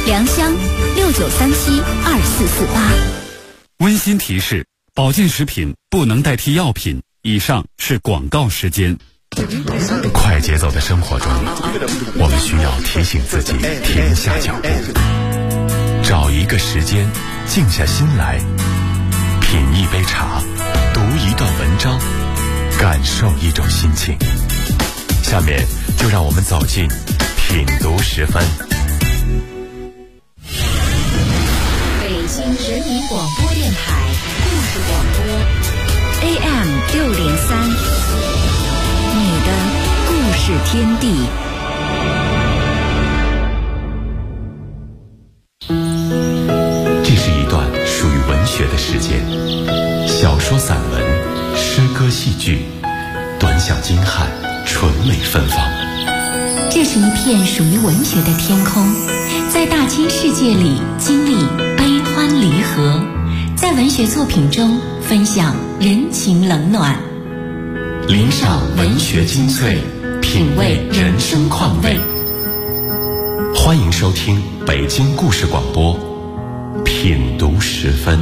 良乡69372448。 温馨提示：保健食品不能代替药品。以上是广告时间。 快节奏的生活中，我们需要提醒自己停下脚步，找一个时间静下心来，品一杯茶，读一段文章，感受一种心情。下面就让我们走进品读10分。 北京人民广播电台故事广播 AM 603，你的故事天地。 这是一段属于文学的时间，小说、散文、诗歌、戏剧，短小精悍，纯美芬芳。 这是一片属于文学的天空，在大千世界里经历悲欢离合，在文学作品中分享人情冷暖， 聆赏文学精粹，品味人生况味。欢迎收听北京故事广播品读10分。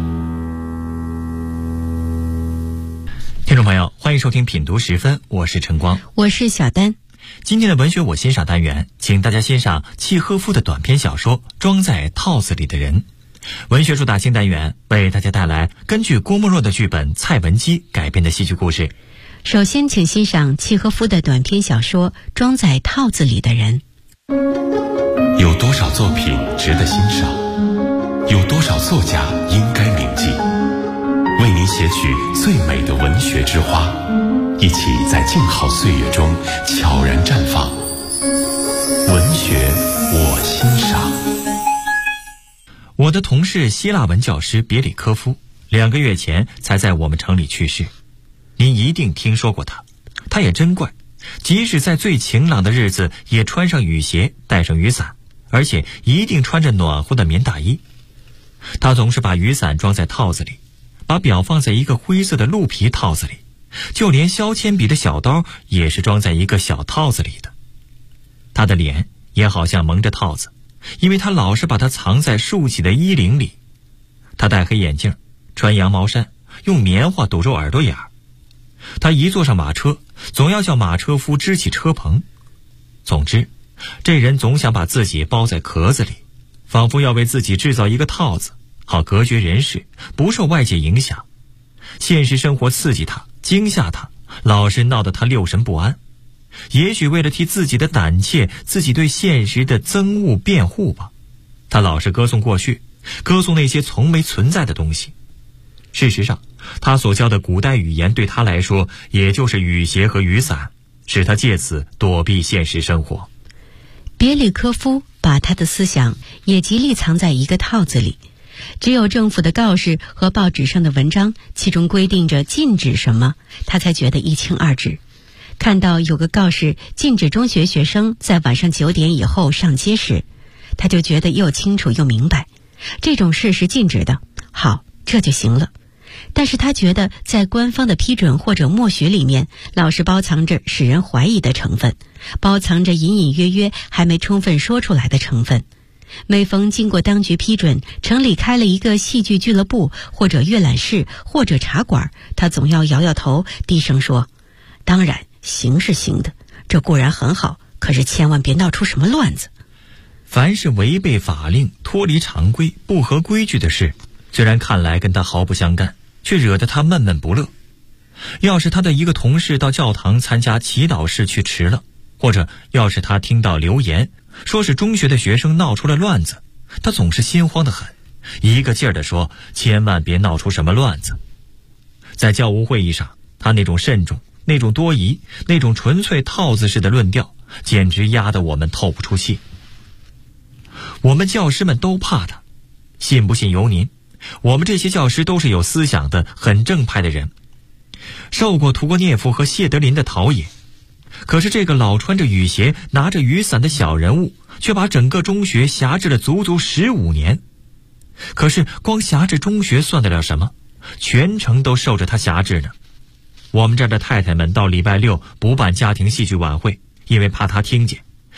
听众朋友，欢迎收听品读10分，我是陈光， 我是小丹。 今天的文学我欣赏单元，请大家欣赏契诃夫的短篇小说《装在套子里的人》。文学主打新单元为大家带来根据郭沫若的剧本《蔡文姬》改编的戏剧故事。 首先请欣赏契诃夫的短篇小说《装在套子里的人》。 有多少作品值得欣赏？有多少作家应该铭记？为您写取最美的文学之花，一起在静好岁月中悄然绽放。文学我欣赏。 我的同事希腊文教师别里科夫2个月前才在我们城里去世，您一定听说过他。他也真怪，即使在最晴朗的日子也穿上雨鞋，带上雨伞，而且一定穿着暖和的棉大衣。他总是把雨伞装在套子里，把表放在一个灰色的鹿皮套子里，就连削铅笔的小刀也是装在一个小套子里的。他的脸也好像蒙着套子，因为他老是把它藏在竖起的衣领里。他戴黑眼镜，穿羊毛衫，用棉花堵住耳朵眼儿。他一坐上马车，总要叫马车夫支起车棚。总之，这人总想把自己包在壳子里，仿佛要为自己制造一个套子，好隔绝人世，不受外界影响。现实生活刺激他，惊吓他，老是闹得他六神不安。也许为了替自己的胆怯，自己对现实的憎恶辩护吧，他老是歌颂过去，歌颂那些从没存在的东西。事实上，他所教的古代语言对他来说也就是雨鞋和雨伞，使他借此躲避现实生活。 别里科夫把他的思想也极力藏在一个套子里，只有政府的告示和报纸上的文章其中规定着禁止什么，他才觉得一清二楚。看到有个告示禁止中学学生在晚上9点以后上街时，他就觉得又清楚又明白，这种事是禁止的，好，这就行了。但是他觉得在官方的批准或者默许里面，老是包藏着使人怀疑的成分，包藏着隐隐约约还没充分说出来的成分。每逢经过当局批准，城里开了一个戏剧俱乐部或者阅览室或者茶馆，他总要摇摇头，低声说，当然行是行的，这固然很好，可是千万别闹出什么乱子。 凡是违背法令、脱离常规、不合规矩的事，虽然看来跟他毫不相干，却惹得他闷闷不乐。要是他的一个同事到教堂参加祈祷室去迟了，或者要是他听到流言说是中学的学生闹出了乱子，他总是心慌得很，一个劲儿地说千万别闹出什么乱子。在教务会议上，他那种慎重，那种多疑，那种纯粹套子式的论调，简直压得我们透不出气。我们教师们都怕他，信不信由您。我们这些教师都是有思想的，很正派的人，受过屠格涅夫和谢德林的陶冶。可是这个老穿着雨鞋拿着雨伞的小人物，却把整个中学辖制了足足15年。可是光辖制中学算得了什么？全城都受着他辖制呢。我们这儿的太太们到礼拜6不办家庭戏剧晚会，因为怕他听见，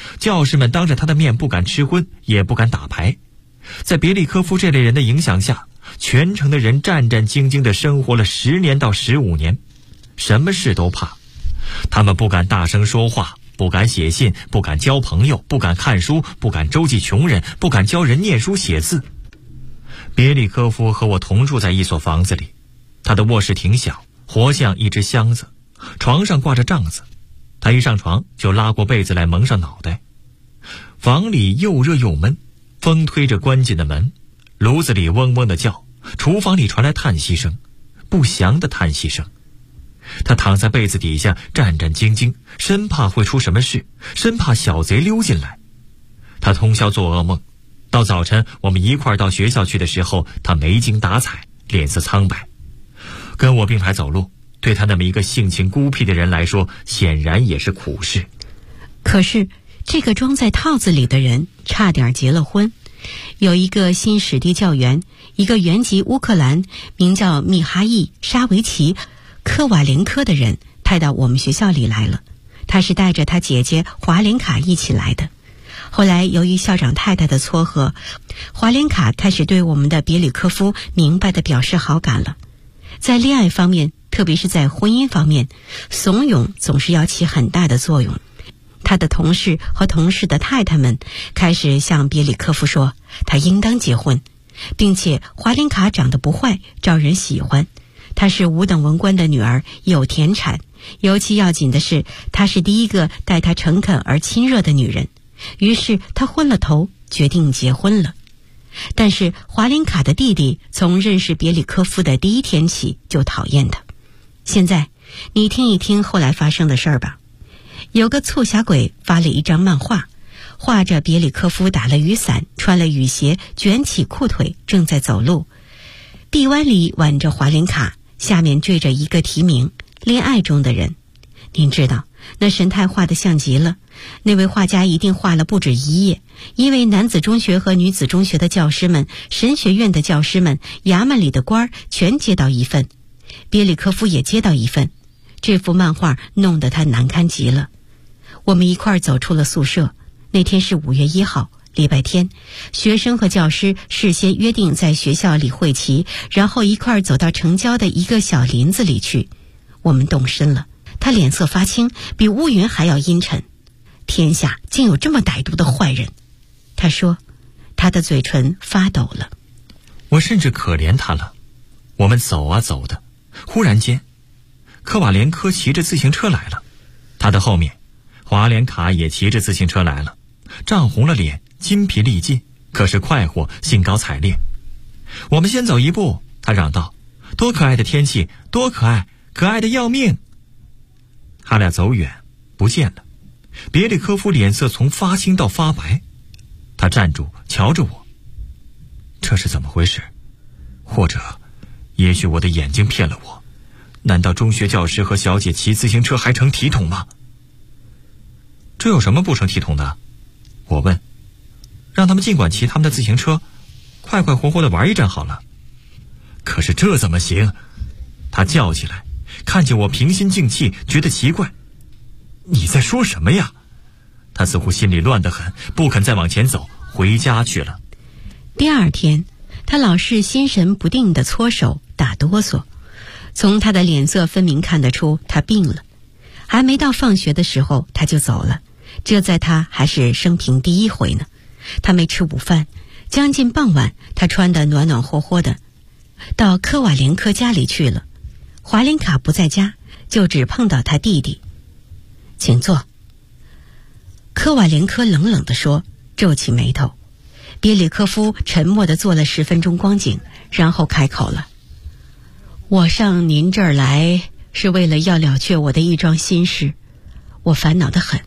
教师们当着他的面不敢吃荤，也不敢打牌。在别利科夫这类人的影响下，全城的人战战兢兢地生活了10年到15年，什么事都怕。他们不敢大声说话，不敢写信，不敢交朋友，不敢看书，不敢周济穷人，不敢教人念书写字。别利科夫和我同住在一所房子里，他的卧室挺小，活像一只箱子，床上挂着帐子，他一上床就拉过被子来蒙上脑袋。房里又热又闷，风推着关紧的门，炉子里嗡嗡的叫，厨房里传来叹息声，不祥的叹息声。他躺在被子底下战战兢兢，生怕会出什么事，生怕小贼溜进来。他通宵做噩梦，到早晨我们一块儿到学校去的时候，他没精打采，脸色苍白。跟我并排走路，对他那么一个性情孤僻的人来说，显然也是苦事。 可是这个装在套子里的人差点结了婚。有一个新史地教员，一个原籍乌克兰名叫米哈伊·沙维奇·科瓦连科的人派到我们学校里来了。他是带着他姐姐华莲卡一起来的。后来由于校长太太的撮合，华莲卡开始对我们的别里科夫明白地表示好感了。在恋爱方面，特别是在婚姻方面，怂恿总是要起很大的作用。他的同事和同事的太太们开始向别里科夫说他应当结婚，并且华莲卡长得不坏，招人喜欢。她是5等文官的女儿，有田产，尤其要紧的是她是第一个待她诚恳而亲热的女人。于是他昏了头，决定结婚了。但是华莲卡的弟弟从认识别里科夫的第一天起就讨厌他。现在你听一听后来发生的事儿吧。有个促狭鬼发了一张漫画，画着别里科夫打了雨伞，穿了雨鞋，卷起裤腿，正在走路。臂弯里挽着华莲卡，下面缀着一个题名：恋爱中的人。您知道那神态画得像极了，那位画家一定画了不止1页，因为男子中学和女子中学的教师们，神学院的教师们，衙门里的官儿全接到一份，别里科夫也接到一份。这幅漫画弄得他难堪极了。我们一块儿走出了宿舍，那天是5月1号，礼拜天，学生和教师事先约定在学校里会齐，然后一块儿走到城郊的一个小林子里去。我们动身了，他脸色发青，比乌云还要阴沉。天下竟有这么歹毒的坏人，他说，他的嘴唇发抖了。 我甚至可怜他了。我们走啊走的，忽然间科瓦连科骑着自行车来了，他的后面华莲卡也骑着自行车来了，涨红了脸，筋疲力尽，可是快活，兴高采烈。我们先走一步，他嚷道，多可爱的天气，多可爱，可爱的要命。他俩走远不见了，别里科夫脸色从发青到发白。他站住瞧着我，这是怎么回事？或者也许我的眼睛骗了我，难道中学教师和小姐骑自行车还成体统吗？这有什么不成体统的？我问。让他们尽管骑他们的自行车，快快活活地玩一阵好了。可是这怎么行？他叫起来，看见我平心静气，觉得奇怪。你在说什么呀？他似乎心里乱得很，不肯再往前走，回家去了。 第二天，他老是心神不定地搓手打哆嗦，从他的脸色分明看得出他病了。还没到放学的时候他就走了，这在他还是生平第一回呢。他没吃午饭，将近傍晚，他穿得暖暖和和的，到科瓦连科家里去了。华莲卡不在家，就只碰到他弟弟。请坐。科瓦连科冷冷地说，皱起眉头。别里科夫沉默地坐了10分钟光景，然后开口了。我上您这儿来是为了要了却我的一桩心事，我烦恼得很。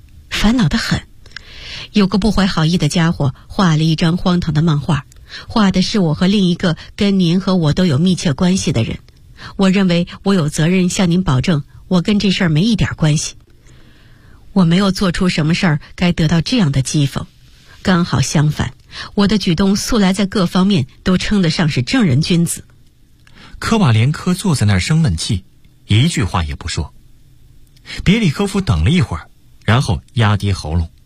有个不怀好意的家伙画了一张荒唐的漫画，画的是我和另一个跟您和我都有密切关系的人。我认为我有责任向您保证，我跟这事儿没一点关系。我没有做出什么事儿该得到这样的讥讽，刚好相反，我的举动素来在各方面都称得上是正人君子。 科瓦连科坐在那儿生闷气，一句话也不说。别里科夫等了一会儿，然后压低喉咙，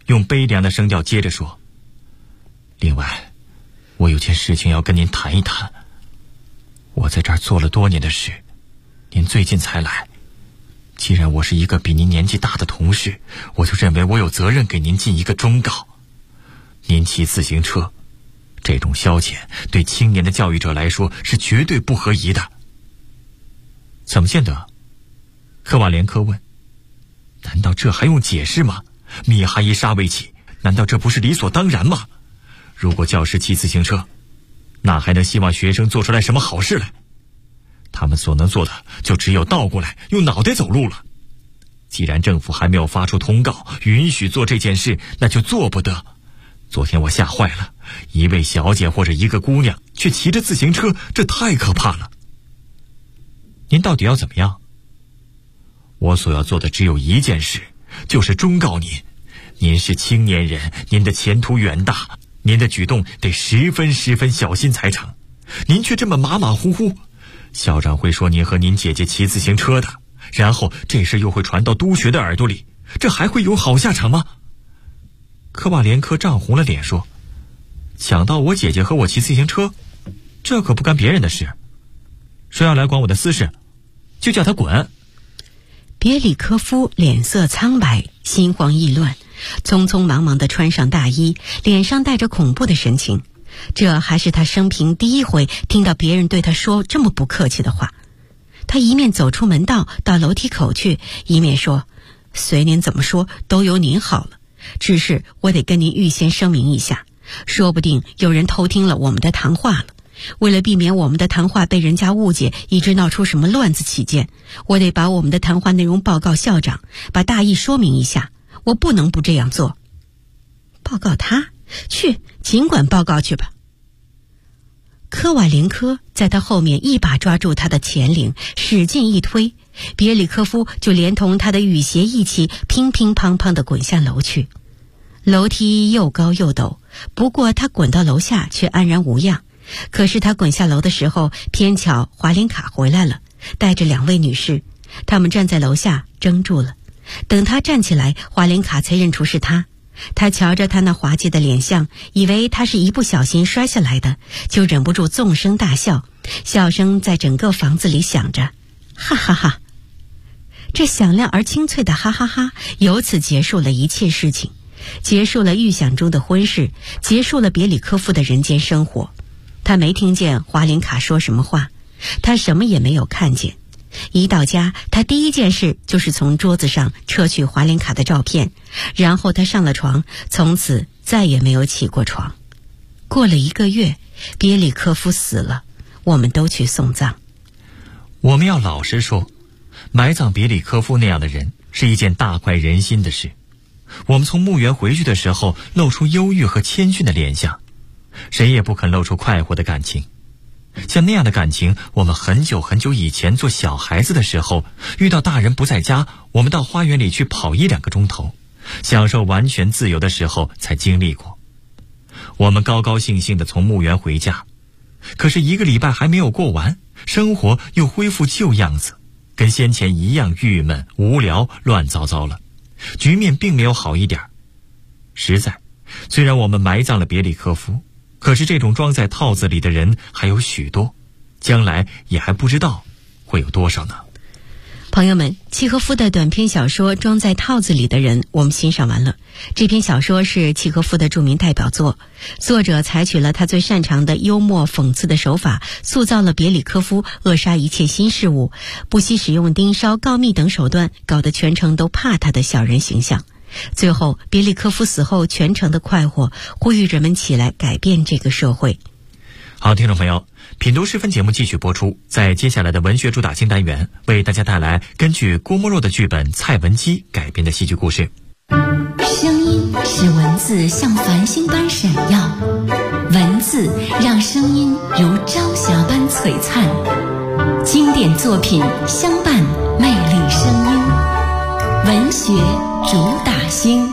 用悲凉的声调接着说：“另外，我有件事情要跟您谈一谈。我在这儿做了多年的事，您最近才来。既然我是一个比您年纪大的同事，我就认为我有责任给您尽一个忠告。您骑自行车，这种消遣对青年的教育者来说是绝对不合宜的。”“怎么见得？”科瓦连科问。“难道这还用解释吗？米哈伊沙维奇，难道这不是理所当然吗？如果教师骑自行车，那还能希望学生做出来什么好事来？他们所能做的就只有倒过来用脑袋走路了。既然政府还没有发出通告允许做这件事，那就做不得。昨天我吓坏了，一位小姐或者一个姑娘却骑着自行车，这太可怕了。您到底要怎么样？”“我所要做的只有一件事，就是忠告您。您是青年人，您的前途远大，您的举动得十分小心才成。您却这么马马虎虎，校长会说您和您姐姐骑自行车的，然后这事又会传到督学的耳朵里，这还会有好下场吗？”科瓦连科涨红了脸说：“想到我姐姐和我骑自行车，这可不干别人的事。谁要来管我的私事，就叫他滚。” 别里科夫脸色苍白，心慌意乱，匆匆忙忙地穿上大衣，脸上带着恐怖的神情。这还是他生平第一回听到别人对他说这么不客气的话。他一面走出门道到楼梯口去，一面说：“随您怎么说都由您好了，只是我得跟您预先声明一下，说不定有人偷听了我们的谈话了。为了避免我们的谈话被人家误解，以致闹出什么乱子起见，我得把我们的谈话内容报告校长，把大意说明一下。我不能不这样做。”“报告他？去，尽管报告去吧。”科瓦连科在他后面一把抓住他的前领，使劲一推，别里科夫就连同他的雨鞋一起乒乒乓乓地滚下楼去。楼梯又高又陡，不过他滚到楼下却安然无恙。可是他滚下楼的时候，偏巧华琳卡回来了，带着2位女士。他们站在楼下怔住了。等他站起来，华琳卡才认出是他。他瞧着他那滑稽的脸相，以为他是一不小心摔下来的，就忍不住纵声大笑，笑声在整个房子里响着，哈哈哈。这响亮而清脆的哈哈哈，由此结束了一切事情，结束了预想中的婚事，结束了别里科夫的人间生活。他没听见华琳卡说什么话，他什么也没有看见。一到家，他第一件事就是从桌子上撤去华琳卡的照片，然后他上了床，从此再也没有起过床。过了1个月，别里科夫死了，我们都去送葬。 我们要老实说，埋葬别里科夫那样的人是一件大快人心的事。我们从墓园回去的时候，露出忧郁和谦逊的脸相，谁也不肯露出快活的感情。像那样的感情，我们很久以前做小孩子的时候，遇到大人不在家，我们到花园里去跑1-2个钟头，享受完全自由的时候才经历过。我们高高兴兴地从墓园回家，可是1个礼拜还没有过完，生活又恢复旧样子，跟先前一样郁闷无聊乱糟糟了，局面并没有好一点。实在，虽然我们埋葬了别里科夫，可是这种装在套子里的人还有许多，将来也还不知道会有多少呢。 朋友们，契诃夫的短篇小说《装在套子里的人》我们欣赏完了。这篇小说是契诃夫的著名代表作，作者采取了他最擅长的幽默讽刺的手法，塑造了别里科夫扼杀一切新事物，不惜使用盯梢、告密等手段，搞得全城都怕他的小人形象。最后，别里科夫死后全城的快活，呼吁人们起来改变这个社会。 好，听众朋友，品读诗分节目继续播出，在接下来的文学主打新单元，为大家带来根据郭沫若的剧本《蔡文姬》改编的戏剧故事。 声音使文字像繁星般闪耀，文字让声音如朝霞般璀璨，经典作品相伴，魅力声音，文学主打星。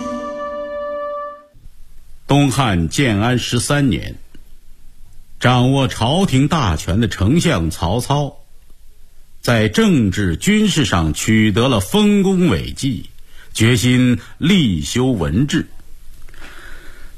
东汉建安13年，掌握朝廷大权的丞相曹操，在政治军事上取得了丰功伟绩，决心立修文治，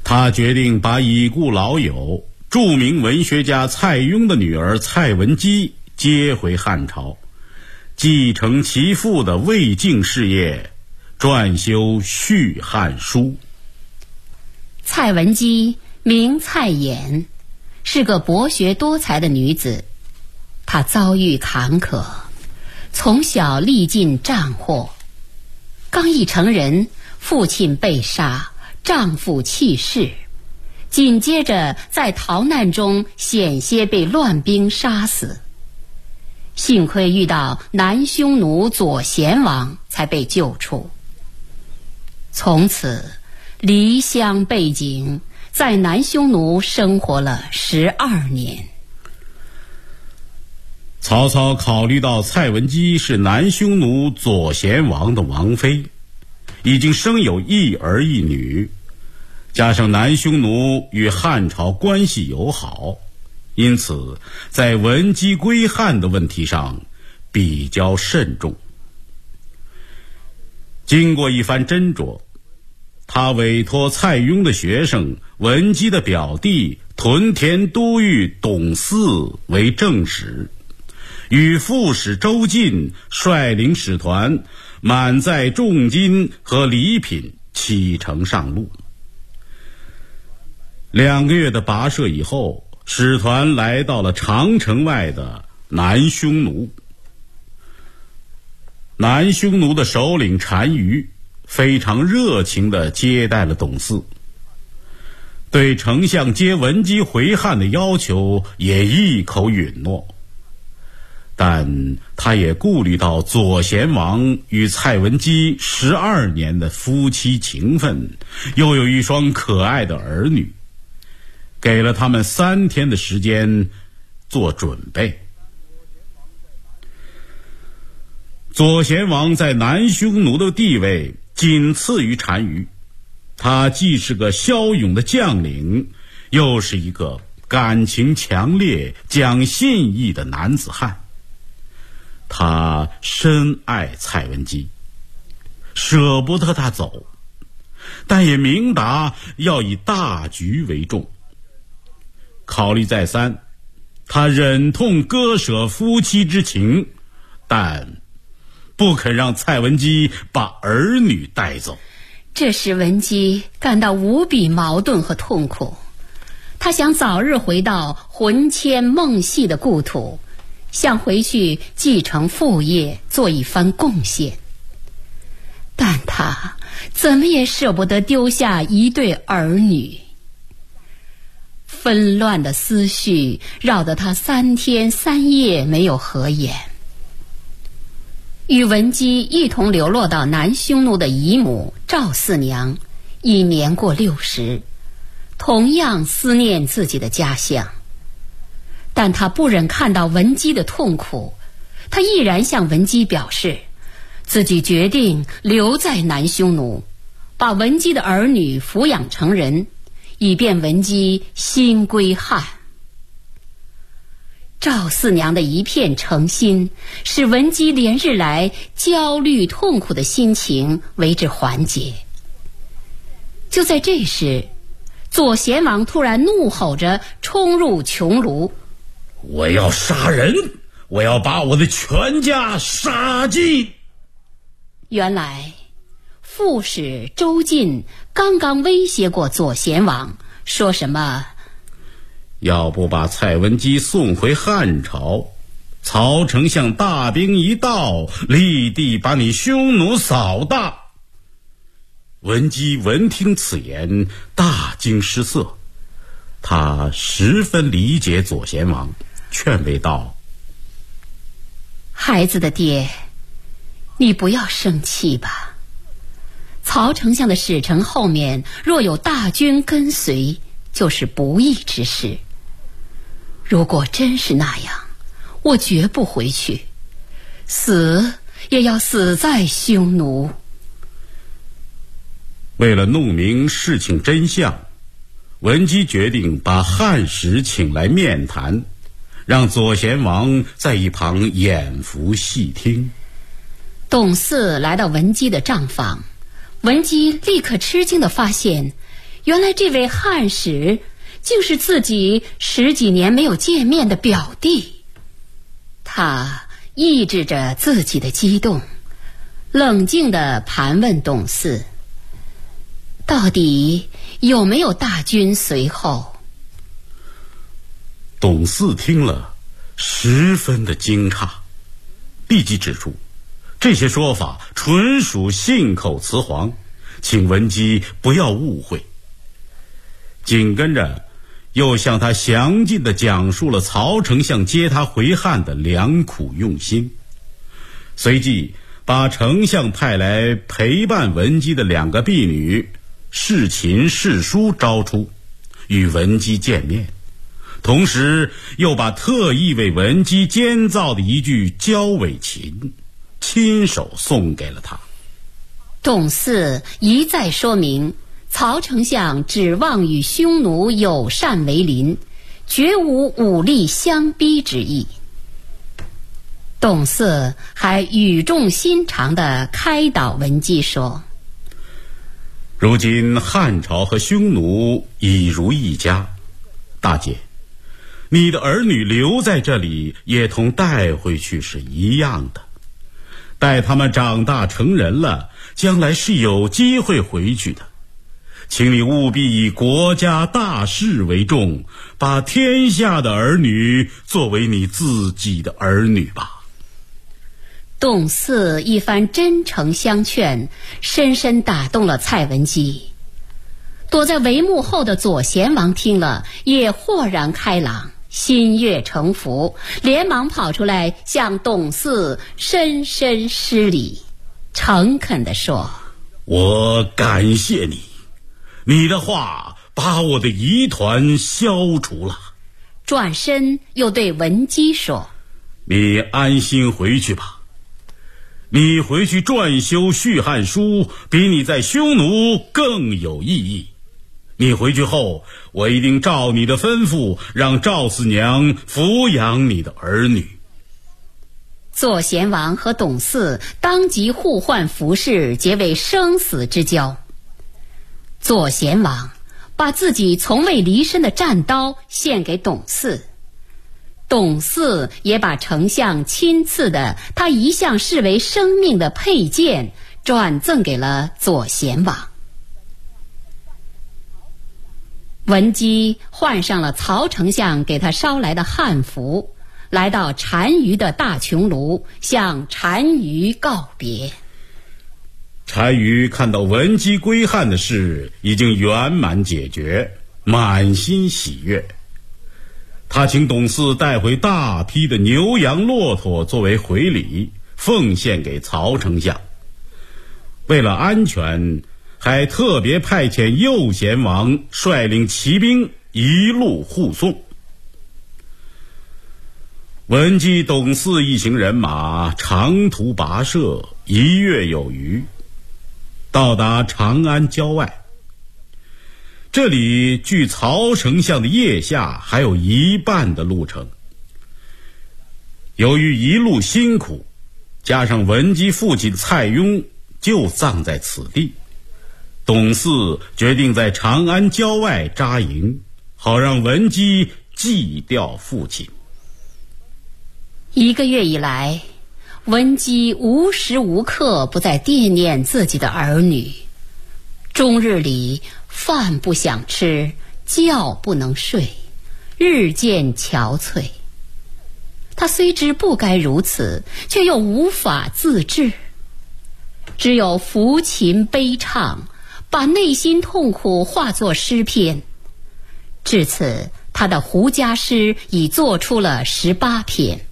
他决定把已故老友著名文学家蔡邕的女儿蔡文姬接回汉朝，继承其父的魏晋事业，撰修《续汉书》。 蔡文姬名蔡琰，是个博学多才的女子。她遭遇坎坷，从小历尽战祸，刚一成人，父亲被杀，丈夫弃世，紧接着在逃难中险些被乱兵杀死。幸亏遇到南匈奴左贤王，才被救出。从此离乡背井，在南匈奴生活了12年。 曹操考虑到蔡文姬是南匈奴左贤王的王妃，已经生有一儿一女，加上南匈奴与汉朝关系友好，因此在文姬归汉的问题上比较慎重。经过一番斟酌，他委托蔡邕的学生文姬的表弟屯田都尉董嗣为正使，与副使周进率领使团满载重金和礼品启程上路。2个月的跋涉以后，使团来到了长城外的南匈奴。南匈奴的首领单于非常热情地接待了董嗣，对丞相接文姬回汉的要求也一口允诺。但他也顾虑到左贤王与蔡文姬12年的夫妻情分，又有一双可爱的儿女，给了他们3天的时间做准备。左贤王在南匈奴的地位仅次于单于，他既是个骁勇的将领，又是一个感情强烈、讲信义的男子汉。他深爱蔡文姬，舍不得她走，但也明达要以大局为重。考虑再三，他忍痛割舍夫妻之情，但不肯让蔡文姬把儿女带走。 这使文姬感到无比矛盾和痛苦。她想早日回到魂牵梦系的故土，想回去继承父业，做一番贡献。但她怎么也舍不得丢下一对儿女。纷乱的思绪绕得她3天3夜没有合眼。与文姬一同流落到南匈奴的姨母赵四娘已年过60，同样思念自己的家乡。但他不忍看到文姬的痛苦，他毅然向文姬表示，自己决定留在南匈奴，把文姬的儿女抚养成人，以便文姬心归汉。赵四娘的一片诚心，使文姬连日来焦虑痛苦的心情为之缓解。就在这时，左贤王突然怒吼着冲入穹庐， 我要杀人，我要把我的全家杀尽。 原来副使周进刚刚威胁过左贤王，说什么要不把蔡文姬送回汉朝，曹丞相大兵一到，立地把你匈奴扫大。文姬闻听此言，大惊失色，他十分理解左贤王，劝慰道： 孩子的爹，你不要生气吧。曹丞相的使臣后面若有大军跟随，就是不义之事。如果真是那样，我绝不回去，死也要死在匈奴。 为了弄明事情真相，文姬决定把汉使请来面谈，让左贤王在一旁眼福细听。 董嗣来到文姬的帐房，文姬立刻吃惊地发现， 原来这位汉使竟是自己10几年没有见面的表弟。他抑制着自己的激动，冷静地盘问董四，到底有没有大军随后？ 董四听了十分的惊诧，立即指出这些说法纯属信口雌黄，请文姬不要误会。紧跟着又向他详尽地讲述了曹丞相接他回汉的良苦用心，随即把丞相派来陪伴文姬的2个婢女侍秦、侍书招出，与文姬见面，同时又把特意为文姬监造的一句交尾琴亲手送给了他。 董四一再说明曹丞相指望与匈奴友善为邻，绝无武力相逼之意。董四还语重心长地开导文姬说， 如今汉朝和匈奴已如一家，大姐，你的儿女留在这里也同带回去是一样的，待他们长大成人了，将来是有机会回去的。请你务必以国家大事为重，把天下的儿女作为你自己的儿女吧。 董四一番真诚相劝，深深打动了蔡文姬。躲在帷幕后的左贤王听了也豁然开朗，心悦诚服，连忙跑出来向董四深深施礼，诚恳地说， 我感谢你，你的话把我的疑团消除了。 转身又对文姬说， 你安心回去吧，你回去撰修《续汉书》比你在匈奴更有意义。你回去后，我一定照你的吩咐，让赵四娘抚养你的儿女。 左贤王和董四当即互换服饰，结为生死之交。左贤王把自己从未离身的战刀献给董四，董四也把丞相亲赐的他一向视为生命的佩剑转赠给了左贤王。文姬换上了曹丞相给他捎来的汉服，来到单于的大穹庐，向单于告别。 单于看到文姬归汉的事已经圆满解决，满心喜悦。他请董四带回大批的牛羊骆驼作为回礼，奉献给曹丞相。为了安全，还特别派遣右贤王率领骑兵一路护送。文姬、董四一行人马长途跋涉1月有余，到达长安郊外。这里距曹丞相的腋下还有1半的路程。由于一路辛苦，加上文姬父亲蔡邕就葬在此地，董四决定在长安郊外扎营，好让文姬祭吊父亲。 1个月以来，文姬无时无刻不在惦念自己的儿女，终日里饭不想吃，觉不能睡，日渐憔悴。他虽知不该如此，却又无法自制，只有抚琴悲唱，把内心痛苦化作诗篇。至此，他的胡笳诗已作出了18篇。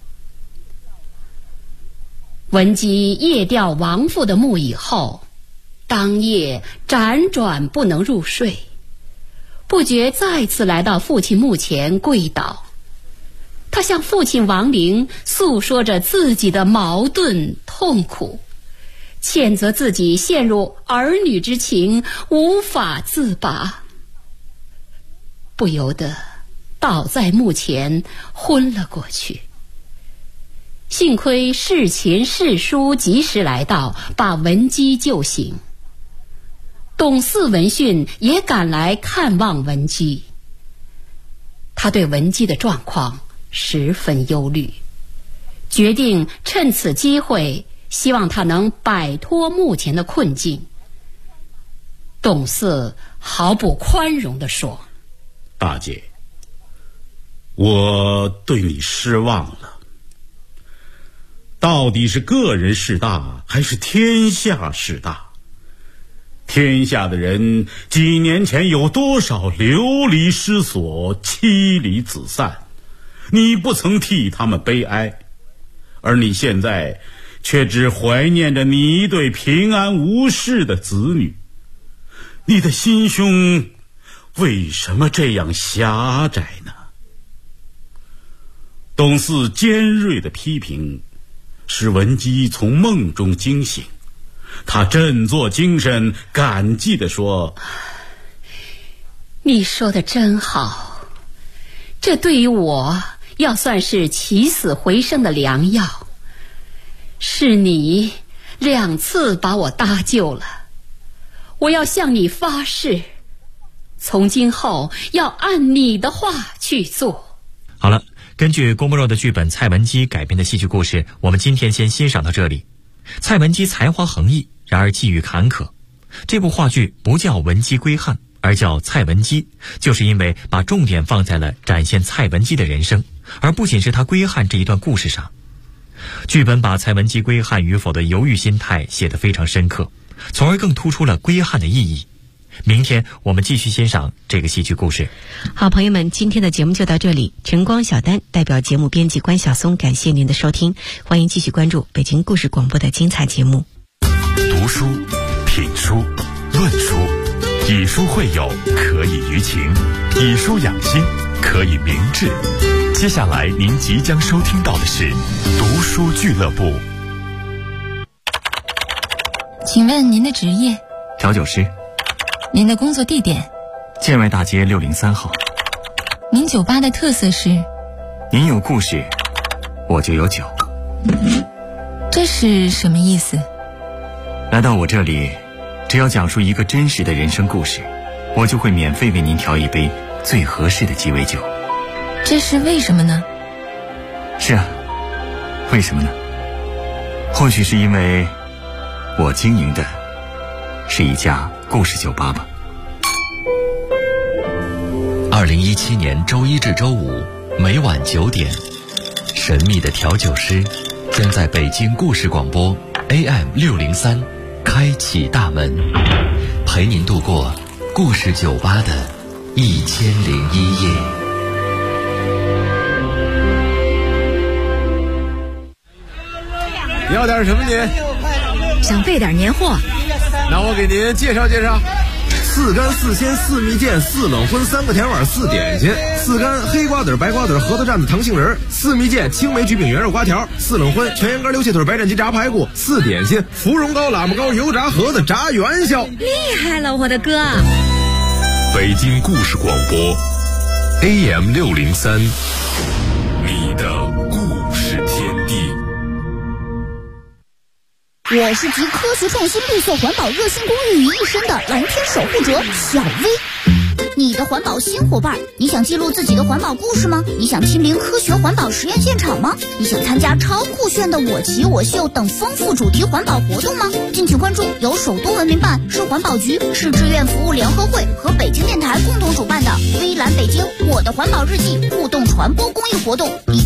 文姬夜吊亡父的墓以后，当夜辗转不能入睡，不觉再次来到父亲墓前跪倒。他向父亲亡灵诉说着自己的矛盾痛苦，谴责自己陷入儿女之情，无法自拔，不由得倒在墓前昏了过去。幸亏侍秦侍书及时来到，把文姬救醒。 董四闻讯也赶来看望文姬。他对文姬的状况十分忧虑，决定趁此机会，希望他能摆脱目前的困境。董四毫不宽容地说： 大姐，我对你失望了。到底是个人事大，还是天下事大？天下的人几年前有多少流离失所、妻离子散，你不曾替他们悲哀，而你现在却只怀念着你一对平安无事的子女。你的心胸为什么这样狭窄呢？董四尖锐的批评使文姬从梦中惊醒，他振作精神，感激地说： 你说的真好，这对于我要算是起死回生的良药。是你2次把我搭救了，我要向你发誓，从今后要按你的话去做。 好了，根据郭沫若的剧本《蔡文姬》改编的戏剧故事，我们今天先欣赏到这里。蔡文姬才华横溢，然而际遇坎坷。这部话剧不叫文姬归汉，而叫蔡文姬，就是因为把重点放在了展现蔡文姬的人生，而不仅是她归汉这一段故事上。剧本把蔡文姬归汉与否的犹豫心态写得非常深刻，从而更突出了归汉的意义。明天我们继续欣赏这个戏剧故事。 好，朋友们，今天的节目就到这里。晨光小丹代表节目编辑关晓松，感谢您的收听，欢迎继续关注北京故事广播的精彩节目。 读书、品书、论书，以书会友，可以娱情；以书养心，可以明志。接下来您即将收听到的是读书俱乐部。 请问您的职业？ 调酒师。 您的工作地点？ 建外大街603号。 您酒吧的特色是？ 您有故事，我就有酒。 这是什么意思？ 来到我这里，只要讲述一个真实的人生故事，我就会免费为您调一杯最合适的鸡尾酒。 这是为什么呢？ 是啊，为什么呢？或许是因为我经营的是一家故事酒吧吧。 2017年周一至周五每晚9点，神秘的调酒师将在北京故事广播 AM603开启大门，陪您度过故事酒吧的1001夜。 你要点什么您？ 想备点年货。 那我给您介绍介绍：4干4鲜4蜜饯4冷荤3个甜碗4点心，4干黑瓜子白瓜子核桃蘸子糖杏仁，4蜜饯青梅焗饼圆肉瓜条，4冷荤全羊肝溜切腿白斩鸡炸排骨，4点心芙蓉糕喇嘛糕油炸盒子炸元宵。 厉害了，我的哥！ 北京故事广播 AM603，你的故事天地。 我是集科学创新绿色环保热心公益于一身的蓝天守护者小薇。你的环保新伙伴，你想记录自己的环保故事吗？你想亲临科学环保实验现场吗？你想参加超酷炫的我骑我秀等丰富主题环保活动吗？敬请关注由首都文明办、市环保局、市志愿服务联合会和北京电台共同主办的微蓝北京我的环保日记互动传播公益活动。